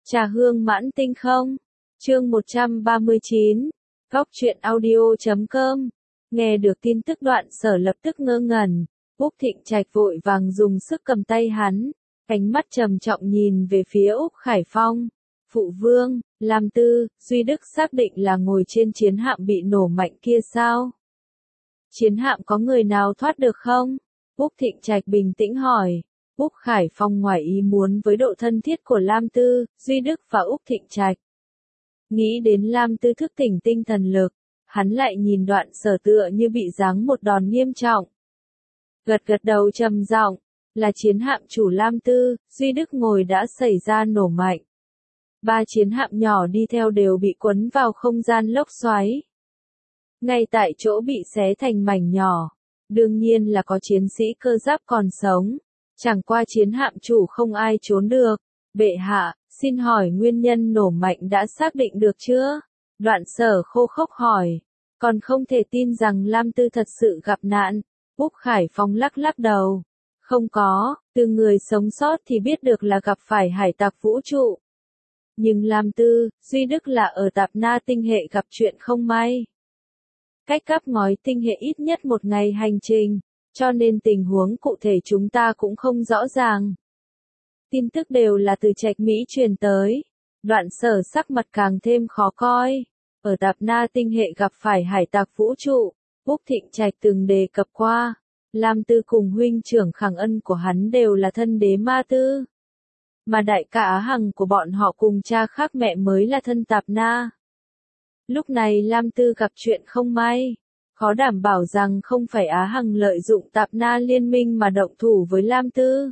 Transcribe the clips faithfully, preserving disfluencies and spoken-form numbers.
Trà hương mãn tinh không? Chương một trăm ba mươi chín. Góc truyện audio chấm com. Nghe được tin tức Đoạn Sở lập tức ngơ ngẩn. Úc Thịnh Trạch vội vàng dùng sức cầm tay hắn, ánh mắt trầm trọng nhìn về phía Úc Khải Phong. Phụ vương, Lam Tư, Duy Đức xác định là ngồi trên chiến hạm bị nổ mạnh kia sao? Chiến hạm có người nào thoát được không? Úc Thịnh Trạch bình tĩnh hỏi. Úc Khải Phong ngoài ý muốn với độ thân thiết của Lam Tư, Duy Đức và Úc Thịnh Trạch. Nghĩ đến Lam Tư thức tỉnh tinh thần lực, hắn lại nhìn Đoạn Sở tựa như bị giáng một đòn nghiêm trọng. Gật gật đầu trầm giọng, là chiến hạm chủ Lam Tư, Duy Đức ngồi đã xảy ra nổ mạnh. Ba chiến hạm nhỏ đi theo đều bị quấn vào không gian lốc xoáy. Ngay tại chỗ bị xé thành mảnh nhỏ, đương nhiên là có chiến sĩ cơ giáp còn sống. Chẳng qua chiến hạm chủ không ai trốn được. Bệ hạ, xin hỏi nguyên nhân nổ mạnh đã xác định được chưa? Đoạn Sở khô khốc hỏi. Còn không thể tin rằng Lam Tư thật sự gặp nạn. Úc Khải Phong lắc lắc đầu. Không có, từ người sống sót thì biết được là gặp phải hải tặc vũ trụ. Nhưng Lam Tư, Duy Đức là ở Tạp Na tinh hệ gặp chuyện không may. Cách cắp ngói tinh hệ ít nhất một ngày hành trình. Cho nên tình huống cụ thể chúng ta cũng không rõ ràng. Tin tức đều là từ Trạch Mỹ truyền tới. Đoạn Sở sắc mặt càng thêm khó coi. Ở Tạp Na tinh hệ gặp phải hải tặc vũ trụ, Úc Thịnh Trạch từng đề cập qua. Lam Tư cùng huynh trưởng Khẳng Ân của hắn đều là thân đế ma tư. Mà đại ca Á Hằng của bọn họ cùng cha khác mẹ mới là thân Tạp Na. Lúc này Lam Tư gặp chuyện không may. Khó đảm bảo rằng không phải Á Hằng lợi dụng Tạp Na liên minh mà động thủ với Lam Tư.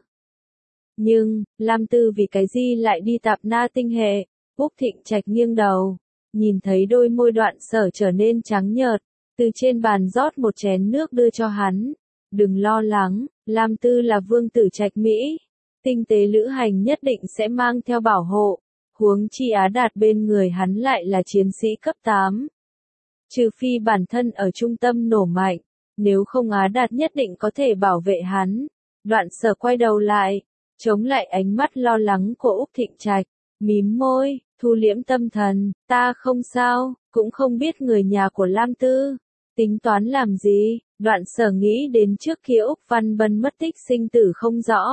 Nhưng, Lam Tư vì cái gì lại đi Tạp Na tinh hệ? Úc Thịnh Trạch nghiêng đầu, nhìn thấy đôi môi Đoạn Sở trở nên trắng nhợt, từ trên bàn rót một chén nước đưa cho hắn. Đừng lo lắng, Lam Tư là vương tử Trạch Mỹ. Tinh tế lữ hành nhất định sẽ mang theo bảo hộ. Huống chi Á Đạt bên người hắn lại là chiến sĩ cấp tám. Trừ phi bản thân ở trung tâm nổ mạnh, nếu không Á Đạt nhất định có thể bảo vệ hắn. Đoạn Sở quay đầu lại, chống lại ánh mắt lo lắng của Úc Thịnh Trạch, mím môi, thu liễm tâm thần, ta không sao, cũng không biết người nhà của Lam Tư tính toán làm gì. Đoạn Sở nghĩ đến trước kia Úc Văn Bân mất tích sinh tử không rõ.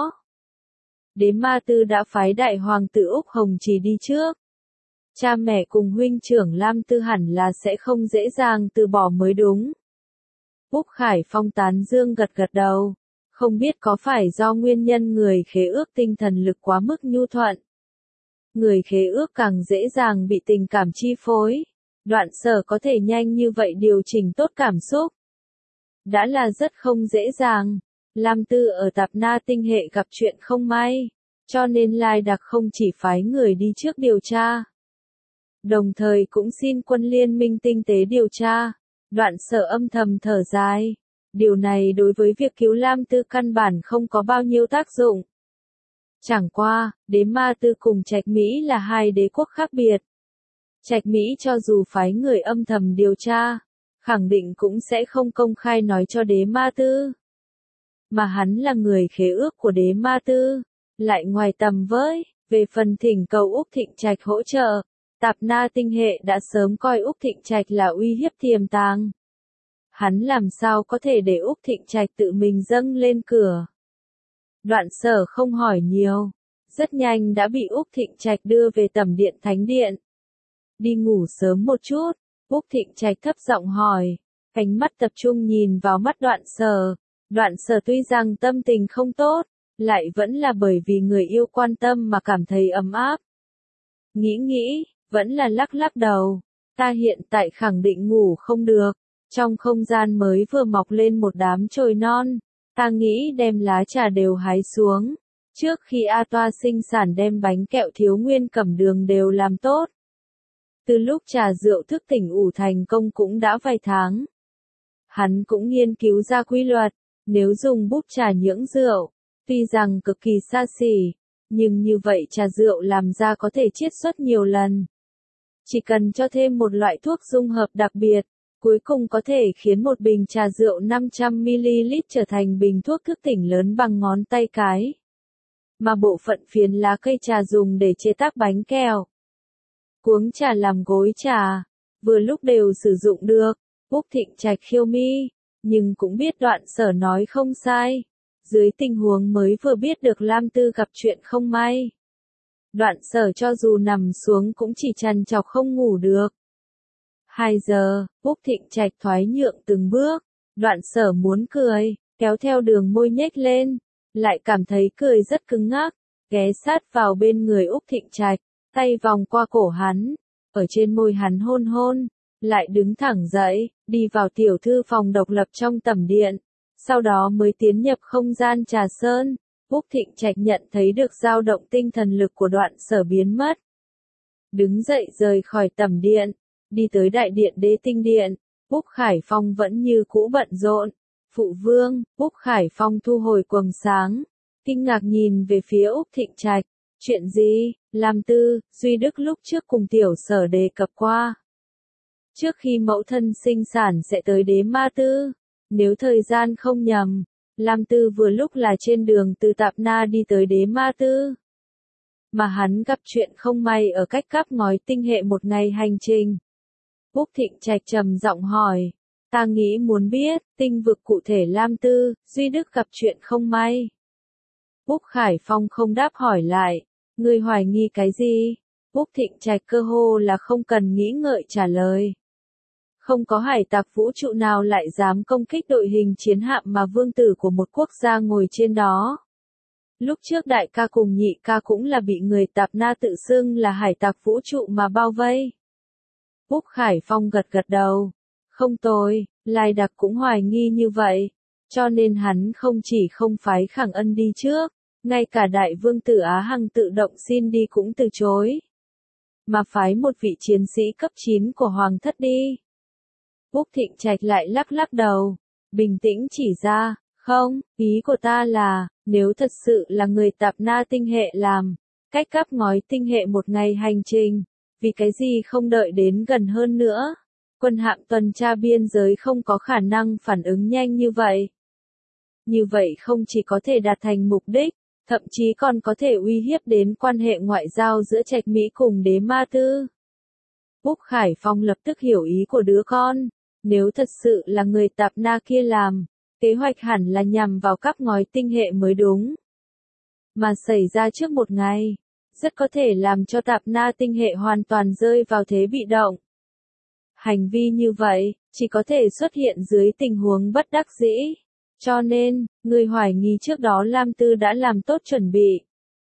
Đế ma tư đã phái đại hoàng tử Úc Hồng Trì đi trước. Cha mẹ cùng huynh trưởng Lam Tư hẳn là sẽ không dễ dàng từ bỏ mới đúng. Úc Khải Phong tán dương gật gật đầu. Không biết có phải do nguyên nhân người khế ước tinh thần lực quá mức nhu thuận. Người khế ước càng dễ dàng bị tình cảm chi phối. Đoạn Sở có thể nhanh như vậy điều chỉnh tốt cảm xúc. Đã là rất không dễ dàng. Lam Tư ở Tạp Na tinh hệ gặp chuyện không may. Cho nên Lai Đặc không chỉ phái người đi trước điều tra. Đồng thời cũng xin quân liên minh tinh tế điều tra. Đoạn Sở âm thầm thở dài. Điều này đối với việc cứu Lam Tư căn bản không có bao nhiêu tác dụng. Chẳng qua, đế ma tư cùng Trạch Mỹ là hai đế quốc khác biệt. Trạch Mỹ cho dù phái người âm thầm điều tra, khẳng định cũng sẽ không công khai nói cho đế ma tư. Mà hắn là người khế ước của đế ma tư, lại ngoài tầm với. Về phần thỉnh cầu Úc Thịnh Trạch hỗ trợ, Tạp Na tinh hệ đã sớm coi Úc Thịnh Trạch là uy hiếp tiềm tàng. Hắn làm sao có thể để Úc Thịnh Trạch tự mình dâng lên cửa. Đoạn Sở không hỏi nhiều, rất nhanh đã bị Úc Thịnh Trạch đưa về tẩm điện thánh điện. Đi ngủ sớm một chút, Úc Thịnh Trạch thấp giọng hỏi, ánh mắt tập trung nhìn vào mắt Đoạn Sở. Đoạn Sở tuy rằng tâm tình không tốt, lại vẫn là bởi vì người yêu quan tâm mà cảm thấy ấm áp. Nghĩ nghĩ, vẫn là lắc lắc đầu, ta hiện tại khẳng định ngủ không được. Trong không gian mới vừa mọc lên một đám chồi non, ta nghĩ đem lá trà đều hái xuống. Trước khi A Toa sinh sản đem bánh kẹo thiếu nguyên cẩm đường đều làm tốt. Từ lúc trà rượu thức tỉnh ủ thành công cũng đã vài tháng. Hắn cũng nghiên cứu ra quy luật, nếu dùng bút trà nhưỡng rượu, tuy rằng cực kỳ xa xỉ, nhưng như vậy trà rượu làm ra có thể chiết xuất nhiều lần. Chỉ cần cho thêm một loại thuốc dung hợp đặc biệt, cuối cùng có thể khiến một bình trà rượu năm trăm mi li lít trở thành bình thuốc thức tỉnh lớn bằng ngón tay cái. mà bộ phận phiến lá cây trà dùng để chế tác bánh kẹo, cuống trà làm gối trà, vừa lúc đều sử dụng được. Úc Thịnh Trạch khiêu mi, nhưng cũng biết Đoạn Sở nói không sai. Dưới tình huống mới vừa biết được Lam Tư gặp chuyện không may, Đoạn Sở cho dù nằm xuống cũng chỉ trằn trọc không ngủ được. Hai giờ, Úc Thịnh Trạch thoái nhượng từng bước, Đoạn Sở muốn cười, kéo theo đường môi nhếch lên, lại cảm thấy cười rất cứng ngắc, ghé sát vào bên người Úc Thịnh Trạch, tay vòng qua cổ hắn, ở trên môi hắn hôn hôn, lại đứng thẳng dậy, đi vào tiểu thư phòng độc lập trong tẩm điện, sau đó mới tiến nhập không gian trà sơn. Úc Thịnh Trạch nhận thấy được dao động tinh thần lực của Đoạn Sở biến mất. Đứng dậy rời khỏi tẩm điện, đi tới đại điện Đế Tinh Điện, Úc Khải Phong vẫn như cũ bận rộn. Phụ vương, Úc Khải Phong thu hồi quầng sáng, kinh ngạc nhìn về phía Úc Thịnh Trạch. Chuyện gì? Lam Tư, Duy Đức lúc trước cùng tiểu Sở đề cập qua. Trước khi mẫu thân sinh sản sẽ tới Đế Ma Tư, nếu thời gian không nhầm, Lam Tư vừa lúc là trên đường từ Tạp Na đi tới Đế Ma Tư. Mà hắn gặp chuyện không may ở cách cáp ngói tinh hệ một ngày hành trình. Úc Thịnh Trạch trầm giọng hỏi, ta nghĩ muốn biết, tinh vực cụ thể Lam Tư, Duy Đức gặp chuyện không may. Úc Khải Phong không đáp hỏi lại, ngươi hoài nghi cái gì? Úc Thịnh Trạch cơ hồ là không cần nghĩ ngợi trả lời. Không có hải tặc vũ trụ nào lại dám công kích đội hình chiến hạm mà vương tử của một quốc gia ngồi trên đó. Lúc trước đại ca cùng nhị ca cũng là bị người Tạp Na tự xưng là hải tặc vũ trụ mà bao vây. Úc Khải Phong gật gật đầu. Không tồi, Lai Đặc cũng hoài nghi như vậy. Cho nên hắn không chỉ không phái Khẳng Ân đi trước, ngay cả đại vương tử Á Hằng tự động xin đi cũng từ chối. Mà phái một vị chiến sĩ cấp chín của Hoàng thất đi. Úc Thịnh Trạch lại lắc lắc đầu, bình tĩnh chỉ ra, không, ý của ta là, nếu thật sự là người Tạp Na tinh hệ làm, cách cáp ngói tinh hệ một ngày hành trình, vì cái gì không đợi đến gần hơn nữa, quân hạm tuần tra biên giới không có khả năng phản ứng nhanh như vậy. Như vậy không chỉ có thể đạt thành mục đích, thậm chí còn có thể uy hiếp đến quan hệ ngoại giao giữa Trạch Mỹ cùng Đế Ma Tư. Úc Khải Phong lập tức hiểu ý của đứa con. Nếu thật sự là người Tạp Na kia làm, kế hoạch hẳn là nhằm vào cáp ngói tinh hệ mới đúng. Mà xảy ra trước một ngày, rất có thể làm cho Tạp Na tinh hệ hoàn toàn rơi vào thế bị động. Hành vi như vậy, chỉ có thể xuất hiện dưới tình huống bất đắc dĩ. Cho nên, người hoài nghi trước đó Lam Tư đã làm tốt chuẩn bị.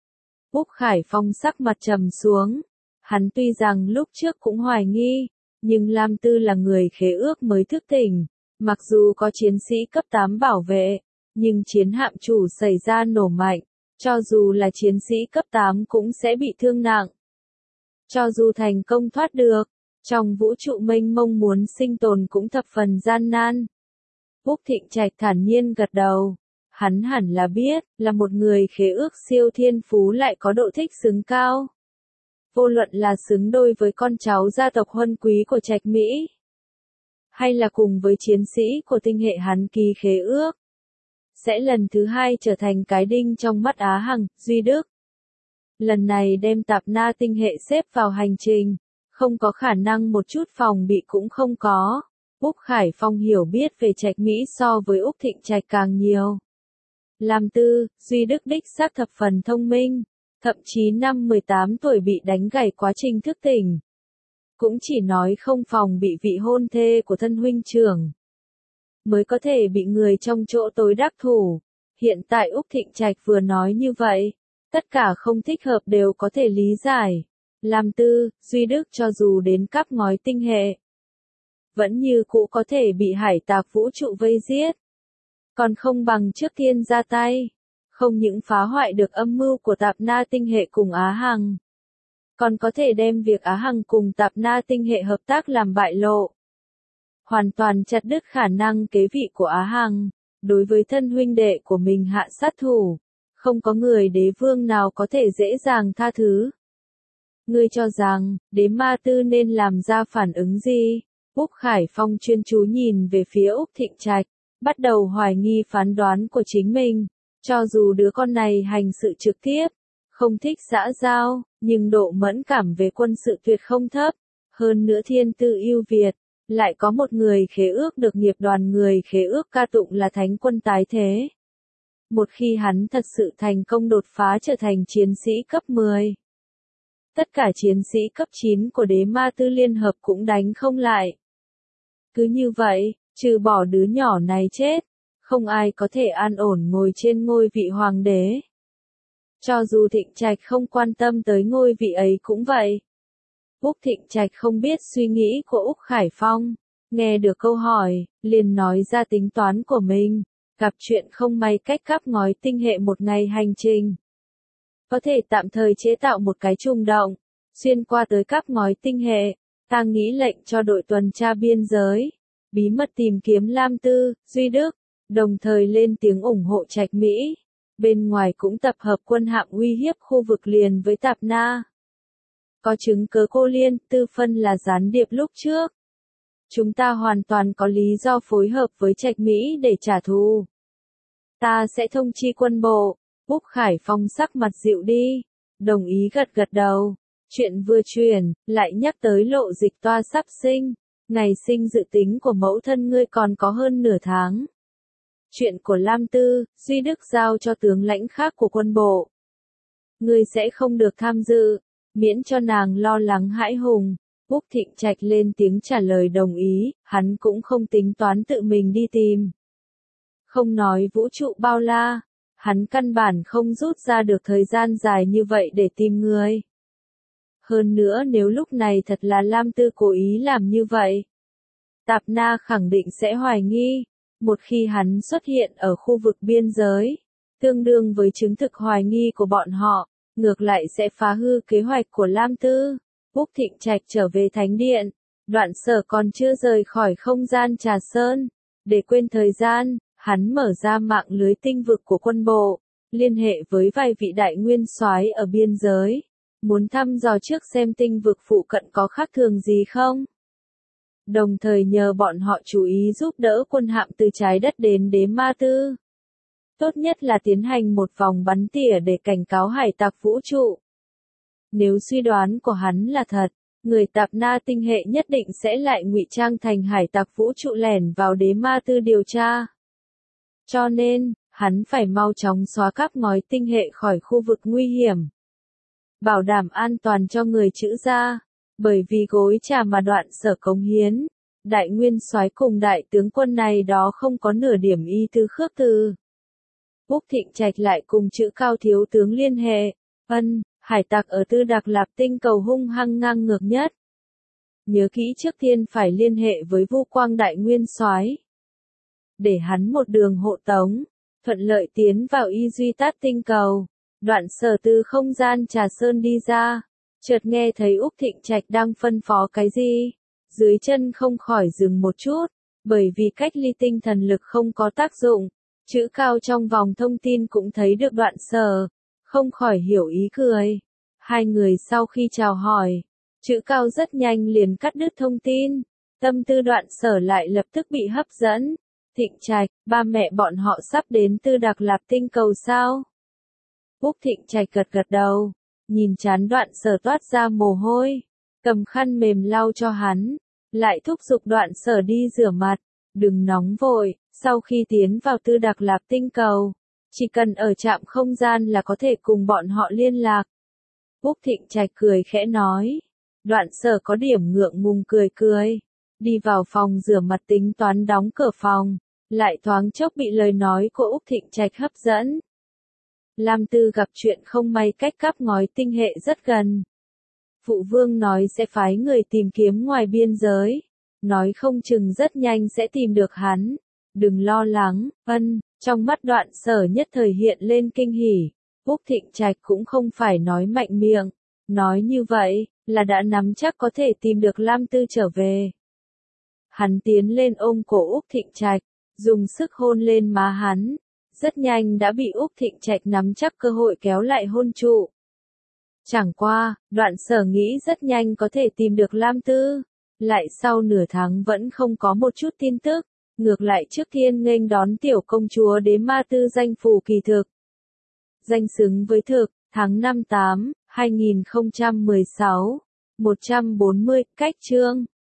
Úc Khải Phong sắc mặt trầm xuống. Hắn tuy rằng lúc trước cũng hoài nghi, nhưng Lam Tư là người khế ước mới thức tỉnh, mặc dù có chiến sĩ cấp tám bảo vệ, nhưng chiến hạm chủ xảy ra nổ mạnh, cho dù là chiến sĩ cấp tám cũng sẽ bị thương nặng. Cho dù thành công thoát được, trong vũ trụ mênh mông muốn sinh tồn cũng thập phần gian nan. Úc Thịnh Trạch thản nhiên gật đầu, hắn hẳn là biết, là một người khế ước siêu thiên phú lại có độ thích xứng cao. Vô luận là xứng đôi với con cháu gia tộc huân quý của Trạch Mỹ, hay là cùng với chiến sĩ của tinh hệ hắn ký khế ước, sẽ lần thứ hai trở thành cái đinh trong mắt Á Hằng, Duy Đức. Lần này đem Tạp Na tinh hệ xếp vào hành trình, không có khả năng một chút phòng bị cũng không có. Úc Khải Phong hiểu biết về Trạch Mỹ so với Úc Thịnh Trạch càng nhiều. Lam Tư, Duy Đức đích xác thập phần thông minh. Thậm chí năm mười tám tuổi bị đánh gãy quá trình thức tỉnh. Cũng chỉ nói không phòng bị vị hôn thê của thân huynh trưởng. Mới có thể bị người trong chỗ tối đắc thủ. Hiện tại Úc Thịnh Trạch vừa nói như vậy. Tất cả không thích hợp đều có thể lý giải. Lam Tư, Duy Đức cho dù đến cáp ngói tinh hệ, vẫn như cũ có thể bị hải tặc vũ trụ vây giết. Còn không bằng trước tiên ra tay. Không những phá hoại được âm mưu của Tạp Na tinh hệ cùng Á Hằng, còn có thể đem việc Á Hằng cùng Tạp Na tinh hệ hợp tác làm bại lộ. Hoàn toàn chặt đứt khả năng kế vị của Á Hằng, đối với thân huynh đệ của mình hạ sát thủ, không có người đế vương nào có thể dễ dàng tha thứ. Ngươi cho rằng, Đế Ma Tư nên làm ra phản ứng gì? Úc Khải Phong chuyên chú nhìn về phía Úc Thịnh Trạch, bắt đầu hoài nghi phán đoán của chính mình. Cho dù đứa con này hành sự trực tiếp, không thích xã giao, nhưng độ mẫn cảm về quân sự tuyệt không thấp. Hơn nữa thiên tư ưu việt, lại có một người khế ước được nghiệp đoàn người khế ước ca tụng là thánh quân tái thế. Một khi hắn thật sự thành công đột phá trở thành chiến sĩ cấp mười. Tất cả chiến sĩ cấp chín của đế ma tư liên hợp cũng đánh không lại. Cứ như vậy, trừ bỏ đứa nhỏ này chết, không ai có thể an ổn ngồi trên ngôi vị hoàng đế. Cho dù Thịnh Trạch không quan tâm tới ngôi vị ấy cũng vậy. Úc Thịnh Trạch không biết suy nghĩ của Úc Khải Phong, nghe được câu hỏi, liền nói ra tính toán của mình, gặp chuyện không may cách cắp ngói tinh hệ một ngày hành trình. Có thể tạm thời chế tạo một cái trùng động, xuyên qua tới cắp ngói tinh hệ, ta nghĩ lệnh cho đội tuần tra biên giới, bí mật tìm kiếm Lam Tư, Duy Đức, đồng thời lên tiếng ủng hộ Trạch Mỹ. Bên ngoài cũng tập hợp quân hạm uy hiếp khu vực liền với Tạp Na. Có chứng cớ cô Liên, Tư Phân là gián điệp lúc trước. Chúng ta hoàn toàn có lý do phối hợp với Trạch Mỹ để trả thù. Ta sẽ thông chi quân bộ. Úc Khải Phong sắc mặt dịu đi, đồng ý gật gật đầu. Chuyện vừa truyền, lại nhắc tới Lộ Dịch Toa sắp sinh. Ngày sinh dự tính của mẫu thân ngươi còn có hơn nửa tháng. Chuyện của Lam Tư, Duy Đức giao cho tướng lãnh khác của quân bộ. Ngươi sẽ không được tham dự, miễn cho nàng lo lắng hãi hùng. Úc Thịnh Trạch lên tiếng trả lời đồng ý, hắn cũng không tính toán tự mình đi tìm. Không nói vũ trụ bao la, hắn căn bản không rút ra được thời gian dài như vậy để tìm người. Hơn nữa nếu lúc này thật là Lam Tư cố ý làm như vậy, Tạp Na khẳng định sẽ hoài nghi. Một khi hắn xuất hiện ở khu vực biên giới, tương đương với chứng thực hoài nghi của bọn họ, ngược lại sẽ phá hư kế hoạch của Lam Tư. Úc Thịnh Trạch trở về Thánh Điện, Đoạn Sở còn chưa rời khỏi không gian Trà Sơn. Để quên thời gian, hắn mở ra mạng lưới tinh vực của quân bộ, liên hệ với vài vị đại nguyên soái ở biên giới, muốn thăm dò trước xem tinh vực phụ cận có khác thường gì không. Đồng thời nhờ bọn họ chú ý giúp đỡ quân hạm từ trái đất đến đế ma tư. Tốt nhất là tiến hành một vòng bắn tỉa để cảnh cáo hải tặc vũ trụ. Nếu suy đoán của hắn là thật, người Tạp Na tinh hệ nhất định sẽ lại ngụy trang thành hải tặc vũ trụ lẻn vào đế ma tư điều tra. Cho nên, hắn phải mau chóng xóa cắp ngói tinh hệ khỏi khu vực nguy hiểm. Bảo đảm an toàn cho người trữ gia. Bởi vì gối trà mà Đoạn Sở cống hiến, đại nguyên soái cùng đại tướng quân này đó không có nửa điểm y tư khước từ. Úc Thịnh Trạch lại cùng chữ Cao thiếu tướng liên hệ, ân, hải tặc ở Tư Đặc Lạp tinh cầu hung hăng ngang ngược nhất. Nhớ kỹ trước tiên phải liên hệ với Vu Quang đại nguyên soái, để hắn một đường hộ tống, thuận lợi tiến vào Y Duy Tát tinh cầu. Đoạn Sở từ không gian Trà Sơn đi ra, chợt nghe thấy Úc Thịnh Trạch đang phân phó cái gì, dưới chân không khỏi dừng một chút, bởi vì cách ly tinh thần lực không có tác dụng, chữ Cao trong vòng thông tin cũng thấy được Đoạn Sở, không khỏi hiểu ý cười. Hai người sau khi chào hỏi, chữ Cao rất nhanh liền cắt đứt thông tin, tâm tư Đoạn Sở lại lập tức bị hấp dẫn. Thịnh Trạch, ba mẹ bọn họ sắp đến Tư Đặc Lạp tinh cầu sao? Úc Thịnh Trạch gật gật đầu, nhìn chán Đoạn Sở toát ra mồ hôi, cầm khăn mềm lau cho hắn, lại thúc giục Đoạn Sở đi rửa mặt, đừng nóng vội, sau khi tiến vào Tư Đặc Lạp tinh cầu, chỉ cần ở trạm không gian là có thể cùng bọn họ liên lạc. Úc Thịnh Trạch cười khẽ nói, Đoạn Sở có điểm ngượng ngùng cười cười, đi vào phòng rửa mặt tính toán đóng cửa phòng, lại thoáng chốc bị lời nói của Úc Thịnh Trạch hấp dẫn. Lam Tư gặp chuyện không may cách cắp ngói tinh hệ rất gần. Phụ vương nói sẽ phái người tìm kiếm ngoài biên giới, nói không chừng rất nhanh sẽ tìm được hắn. Đừng lo lắng, ân, trong mắt Đoạn Sở nhất thời hiện lên kinh hỉ. Úc Thịnh Trạch cũng không phải nói mạnh miệng, nói như vậy, là đã nắm chắc có thể tìm được Lam Tư trở về. Hắn tiến lên ôm cổ Úc Thịnh Trạch, dùng sức hôn lên má hắn. Rất nhanh đã bị Úc Thịnh Trạch nắm chắc cơ hội kéo lại hôn trụ. Chẳng qua, Đoạn Sở nghĩ rất nhanh có thể tìm được Lam Tư, lại sau nửa tháng vẫn không có một chút tin tức, ngược lại trước tiên nghênh đón tiểu công chúa đế ma tư danh phủ kỳ thực, danh xứng với thực, tháng năm tám, hai nghìn không trăm mười sáu, một trăm bốn mươi, cách chương.